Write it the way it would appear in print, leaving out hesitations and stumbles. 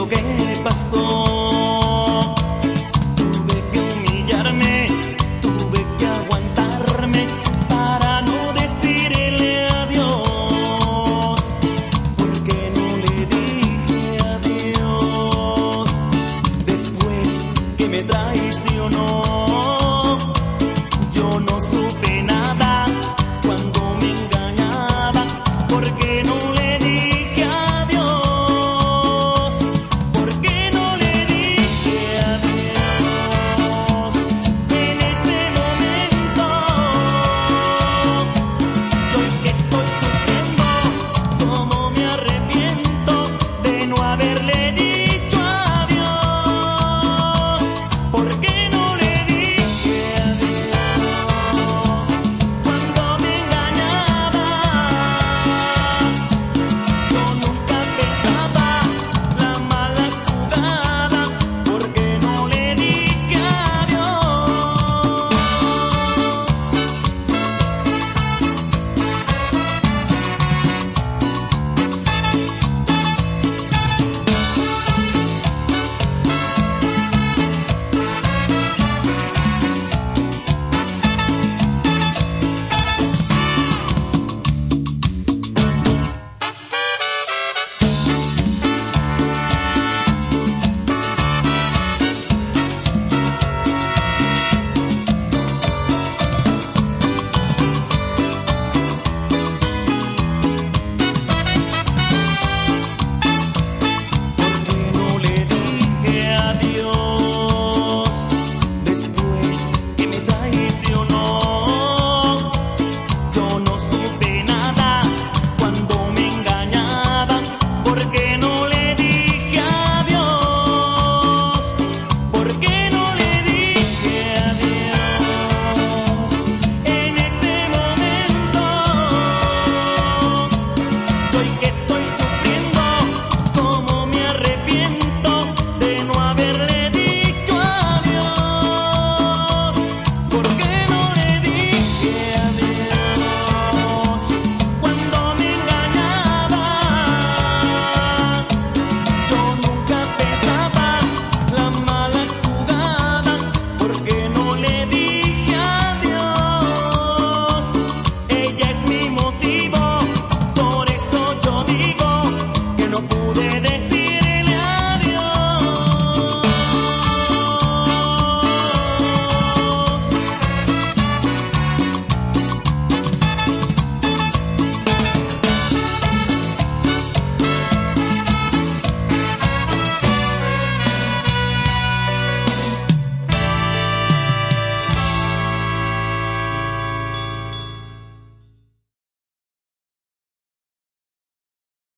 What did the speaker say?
lo que pasó. Tuve que humillarme, tuve que aguantarme para no decirle adiós, porque no le dije adiós. Después que me traicionó, yo no supe nada cuando me engañaba, porque no le dije adiós, porque no le dije adiós. En ese momento, hoy que estoy sufriendo, cómo me arrepiento de no haberle dicho